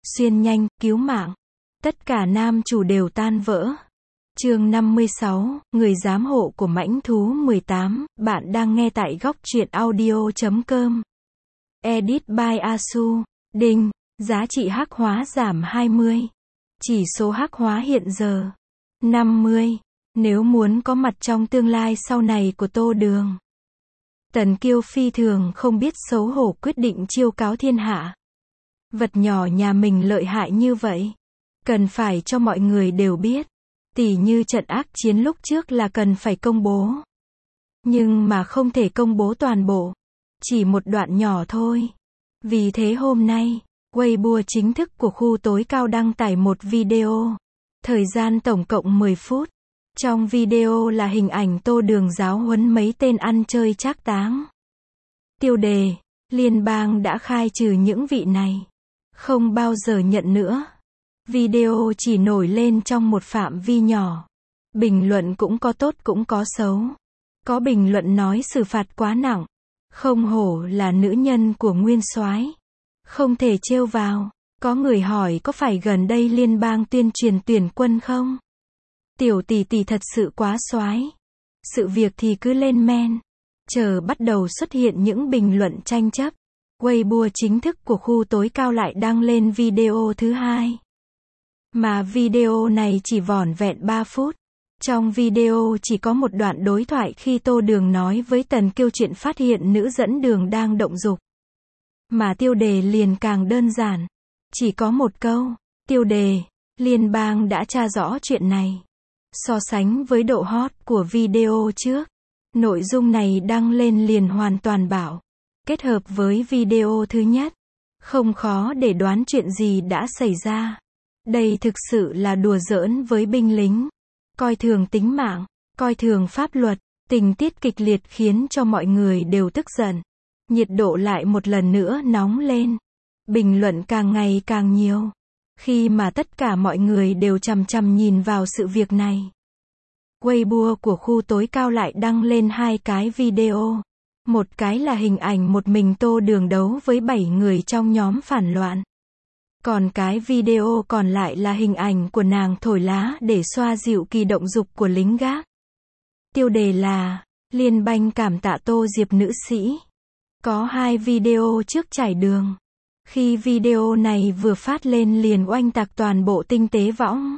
xuyên nhanh, cứu mạng. Tất cả nam chủ đều tan vỡ. Chương 56, người giám hộ của mãnh thú 18, bạn đang nghe tại góc truyện audio.com. Edit by Asu. Đinh, giá trị hắc hóa giảm 20. Chỉ số hắc hóa hiện giờ 50. Nếu muốn có mặt trong tương lai sau này của Tô Đường, Tần Kiêu phi thường không biết xấu hổ quyết định chiêu cáo thiên hạ. Vật nhỏ nhà mình lợi hại như vậy, cần phải cho mọi người đều biết. Tỉ như trận ác chiến lúc trước là cần phải công bố. Nhưng mà không thể công bố toàn bộ, chỉ một đoạn nhỏ thôi. Vì thế hôm nay, Weibo chính thức của khu tối cao đăng tải một video. Thời gian tổng cộng 10 phút. Trong video là hình ảnh Tô Đường giáo huấn mấy tên ăn chơi trác táng. Tiêu đề, liên bang đã khai trừ những vị này, không bao giờ nhận nữa. Video chỉ nổi lên trong một phạm vi nhỏ. Bình luận cũng có tốt cũng có xấu. Có bình luận nói xử phạt quá nặng. Không hổ là nữ nhân của nguyên soái, không thể trêu vào. Có người hỏi có phải gần đây liên bang tuyên truyền tuyển quân không? Tiểu tỷ tỷ thật sự quá soái. Sự việc thì cứ lên men. Chờ bắt đầu xuất hiện những bình luận tranh chấp. Weibo chính thức của khu tối cao lại đăng lên video thứ hai. Mà video này chỉ vỏn vẹn 3 phút. Trong video chỉ có một đoạn đối thoại khi Tô Đường nói với Tần Kiêu chuyện phát hiện nữ dẫn đường đang động dục. Mà tiêu đề liền càng đơn giản. Chỉ có một câu. Tiêu đề, liên bang đã tra rõ chuyện này. So sánh với độ hot của video trước, nội dung này đăng lên liền hoàn toàn bảo. Kết hợp với video thứ nhất, không khó để đoán chuyện gì đã xảy ra. Đây thực sự là đùa giỡn với binh lính. Coi thường tính mạng, coi thường pháp luật, tình tiết kịch liệt khiến cho mọi người đều tức giận. Nhiệt độ lại một lần nữa nóng lên. Bình luận càng ngày càng nhiều. Khi mà tất cả mọi người đều chằm chằm nhìn vào sự việc này, Weibo của khu tối cao lại đăng lên hai cái video. Một cái là hình ảnh một mình Tô Đường đấu với 7 người trong nhóm phản loạn. Còn cái video còn lại là hình ảnh của nàng thổi lá để xoa dịu kỳ động dục của lính gác. Tiêu đề là, liên bang cảm tạ Tô Diệp nữ sĩ. Có hai video trước trải đường. Khi video này vừa phát lên liền oanh tạc toàn bộ tinh tế võng.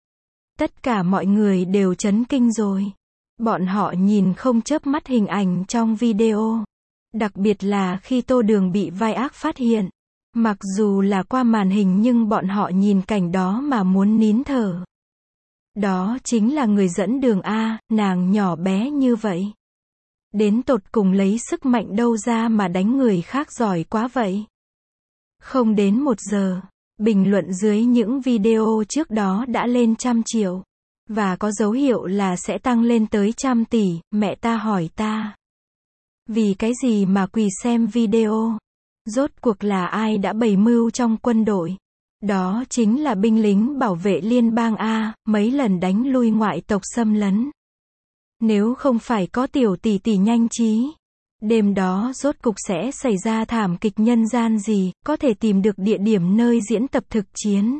Tất cả mọi người đều chấn kinh rồi. Bọn họ nhìn không chớp mắt hình ảnh trong video. Đặc biệt là khi Tô Đường bị vai ác phát hiện. Mặc dù là qua màn hình nhưng bọn họ nhìn cảnh đó mà muốn nín thở. Đó chính là người dẫn đường A, nàng nhỏ bé như vậy. Đến tột cùng lấy sức mạnh đâu ra mà đánh người khác giỏi quá vậy. Không đến 1 giờ, bình luận dưới những video trước đó đã lên trăm triệu. Và có dấu hiệu là sẽ tăng lên tới 100 tỷ, mẹ ta hỏi ta. Vì cái gì mà quỳ xem video? Rốt cuộc là ai đã bày mưu trong quân đội? Đó chính là binh lính bảo vệ liên bang A, mấy lần đánh lui ngoại tộc xâm lấn. Nếu không phải có tiểu tỷ tỷ nhanh trí, đêm đó rốt cục sẽ xảy ra thảm kịch nhân gian gì, có thể tìm được địa điểm nơi diễn tập thực chiến.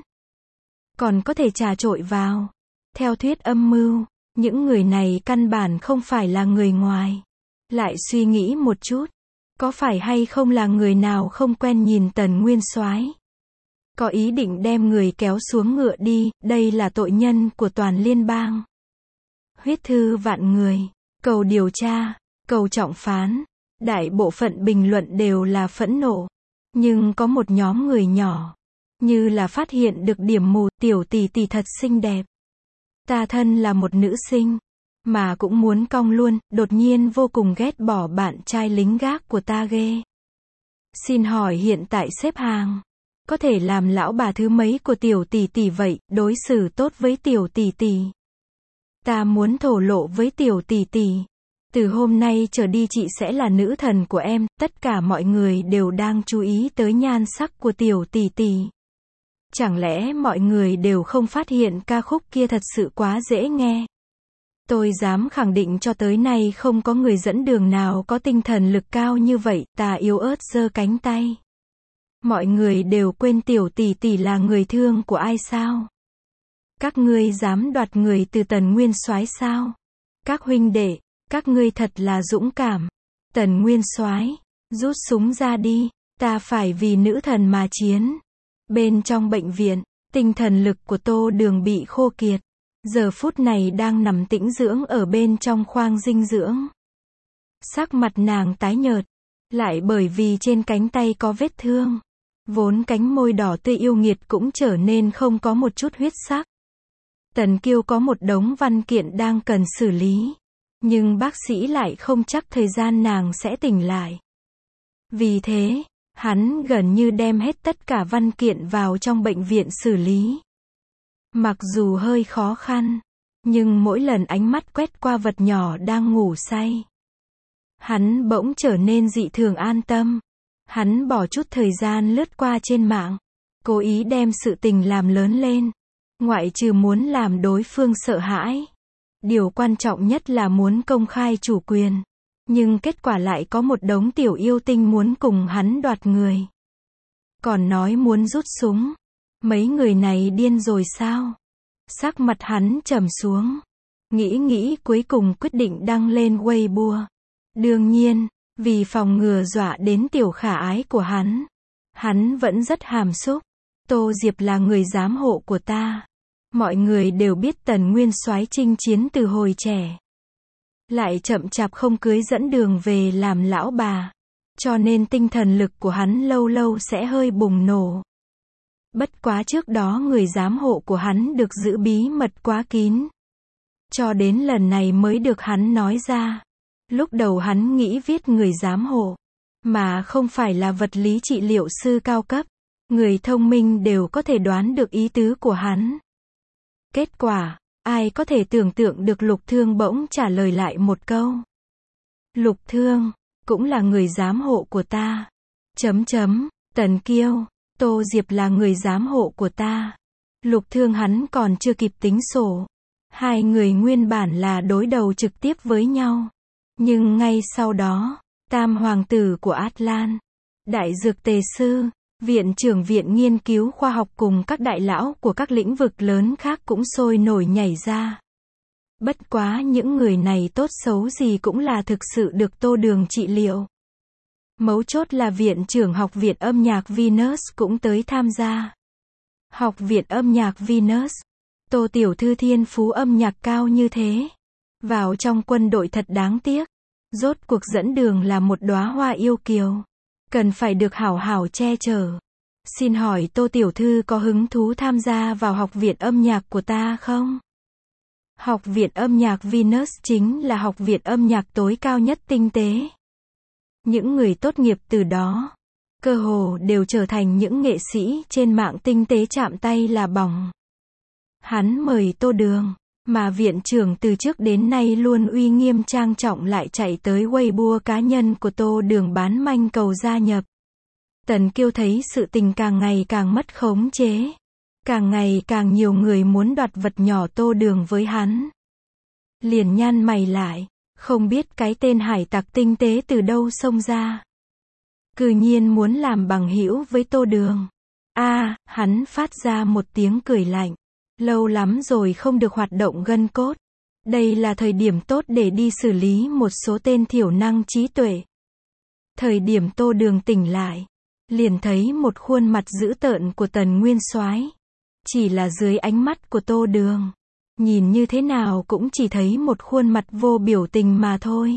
Còn có thể trà trội vào. Theo thuyết âm mưu, những người này căn bản không phải là người ngoài. Lại suy nghĩ một chút, có phải hay không là người nào không quen nhìn Tần nguyên soái, có ý định đem người kéo xuống ngựa đi, đây là tội nhân của toàn liên bang. Huyết thư vạn người, cầu điều tra, cầu trọng phán. Đại bộ phận bình luận đều là phẫn nộ. Nhưng có một nhóm người nhỏ, như là phát hiện được điểm mù, tiểu tỷ tỷ thật xinh đẹp. Ta thân là một nữ sinh, mà cũng muốn cong luôn, đột nhiên vô cùng ghét bỏ bạn trai lính gác của ta ghê. Xin hỏi hiện tại xếp hàng, có thể làm lão bà thứ mấy của tiểu tỷ tỷ vậy, đối xử tốt với tiểu tỷ tỷ. Ta muốn thổ lộ với tiểu tỷ tỷ. Từ hôm nay trở đi chị sẽ là nữ thần của em, tất cả mọi người đều đang chú ý tới nhan sắc của tiểu tỷ tỷ. Chẳng lẽ mọi người đều không phát hiện ca khúc kia thật sự quá dễ nghe? Tôi dám khẳng định cho tới nay không có người dẫn đường nào có tinh thần lực cao như vậy, ta yếu ớt giơ cánh tay. Mọi người đều quên tiểu tỷ tỷ là người thương của ai sao? Các ngươi dám đoạt người từ Tần Nguyên Soái sao? Các huynh đệ, các ngươi thật là dũng cảm. Tần Nguyên Soái, rút súng ra đi, ta phải vì nữ thần mà chiến. Bên trong bệnh viện, tinh thần lực của Tô Đường bị khô kiệt. Giờ phút này đang nằm tĩnh dưỡng ở bên trong khoang dinh dưỡng. Sắc mặt nàng tái nhợt, lại bởi vì trên cánh tay có vết thương. Vốn cánh môi đỏ tươi yêu nghiệt cũng trở nên không có một chút huyết sắc. Tần Kiêu có một đống văn kiện đang cần xử lý. Nhưng bác sĩ lại không chắc thời gian nàng sẽ tỉnh lại. Vì thế, hắn gần như đem hết tất cả văn kiện vào trong bệnh viện xử lý. Mặc dù hơi khó khăn, nhưng mỗi lần ánh mắt quét qua vật nhỏ đang ngủ say, hắn bỗng trở nên dị thường an tâm. Hắn bỏ chút thời gian lướt qua trên mạng, cố ý đem sự tình làm lớn lên. Ngoại trừ muốn làm đối phương sợ hãi, điều quan trọng nhất là muốn công khai chủ quyền. Nhưng kết quả lại có một đống tiểu yêu tinh muốn cùng hắn đoạt người. Còn nói muốn rút súng. Mấy người này điên rồi sao? Sắc mặt hắn trầm xuống. Nghĩ cuối cùng quyết định đăng lên Weibo. Đương nhiên, vì phòng ngừa dọa đến tiểu khả ái của hắn vẫn rất hàm xúc. Tô Diệp là người giám hộ của ta. Mọi người đều biết Tần Nguyên Soái chinh chiến từ hồi trẻ. Lại chậm chạp không cưới dẫn Đường về làm lão bà. Cho nên tinh thần lực của hắn lâu lâu sẽ hơi bùng nổ. Bất quá trước đó người giám hộ của hắn được giữ bí mật quá kín. Cho đến lần này mới được hắn nói ra. Lúc đầu hắn nghĩ viết người giám hộ, mà không phải là vật lý trị liệu sư cao cấp. Người thông minh đều có thể đoán được ý tứ của hắn. Kết quả, ai có thể tưởng tượng được Lục Thương bỗng trả lời lại một câu. Lục Thương, cũng là người giám hộ của ta. Tần Kiêu, Tô Diệp là người giám hộ của ta. Lục Thương hắn còn chưa kịp tính sổ. Hai người nguyên bản là đối đầu trực tiếp với nhau. Nhưng ngay sau đó, Tam Hoàng tử của Atlan, Đại Dược Tề Sư, Viện trưởng Viện Nghiên cứu Khoa học cùng các đại lão của các lĩnh vực lớn khác cũng sôi nổi nhảy ra. Bất quá những người này tốt xấu gì cũng là thực sự được Tô Đường trị liệu. Mấu chốt là Viện trưởng Học viện âm nhạc Venus cũng tới tham gia. Học viện âm nhạc Venus, Tô tiểu thư thiên phú âm nhạc cao như thế. Vào trong quân đội thật đáng tiếc. Rốt cuộc dẫn Đường là một đóa hoa yêu kiều. Cần phải được hảo hảo che chở. Xin hỏi Tô tiểu thư có hứng thú tham gia vào học viện âm nhạc của ta không? Học viện âm nhạc Venus chính là học viện âm nhạc tối cao nhất tinh tế. Những người tốt nghiệp từ đó, cơ hồ đều trở thành những nghệ sĩ trên mạng tinh tế chạm tay là bỏng. Hắn mời Tô Đường, mà viện trưởng từ trước đến nay luôn uy nghiêm trang trọng lại chạy tới Weibo cá nhân của Tô Đường bán manh cầu gia nhập. Tần Kiêu thấy sự tình càng ngày càng mất khống chế. Càng ngày càng nhiều người muốn đoạt vật nhỏ Tô Đường với hắn. Liền nhăn mày lại, không biết cái tên hải tặc tinh tế từ đâu xông ra. Cư nhiên muốn làm bằng hữu với Tô Đường. Hắn phát ra một tiếng cười lạnh. Lâu lắm rồi không được hoạt động gân cốt. Đây là thời điểm tốt để đi xử lý một số tên thiểu năng trí tuệ. Thời điểm Tô Đường tỉnh lại, liền thấy một khuôn mặt dữ tợn của Tần Nguyên Soái. Chỉ là dưới ánh mắt của Tô Đường, nhìn như thế nào cũng chỉ thấy một khuôn mặt vô biểu tình mà thôi.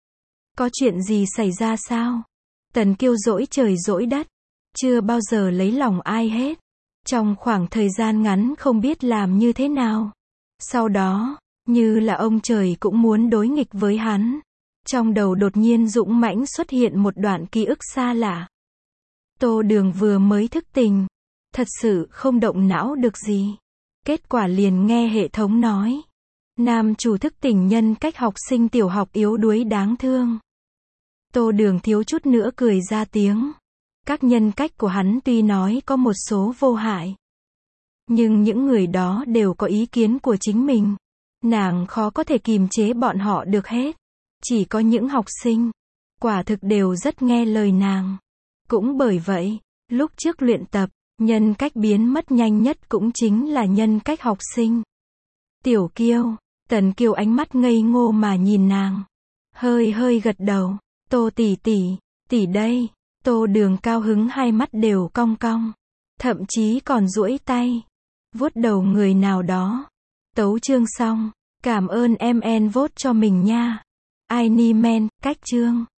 Có chuyện gì xảy ra sao? Tần Kiêu dỗi trời dỗi đất, chưa bao giờ lấy lòng ai hết. Trong khoảng thời gian ngắn không biết làm như thế nào. Sau đó, như là ông trời cũng muốn đối nghịch với hắn. Trong đầu đột nhiên dũng mãnh xuất hiện một đoạn ký ức xa lạ. Tô Đường vừa mới thức tỉnh, thật sự không động não được gì. Kết quả liền nghe hệ thống nói. Nam chủ thức tỉnh nhân cách học sinh tiểu học yếu đuối đáng thương. Tô Đường thiếu chút nữa cười ra tiếng. Các nhân cách của hắn tuy nói có một số vô hại, nhưng những người đó đều có ý kiến của chính mình. Nàng khó có thể kìm chế bọn họ được hết. Chỉ có những học sinh, quả thực đều rất nghe lời nàng. Cũng bởi vậy, Lúc trước luyện tập, nhân cách biến mất nhanh nhất cũng chính là nhân cách học sinh. Tiểu Kiêu, Tần Kiều ánh mắt ngây ngô mà nhìn nàng. Hơi hơi gật đầu. Tô tỷ tỷ đây. Tô Đường cao hứng hai mắt đều cong cong. Thậm chí còn duỗi tay. Vuốt đầu người nào đó. Tấu chương xong. Cảm ơn em vote cho mình nha. I need men, cách chương.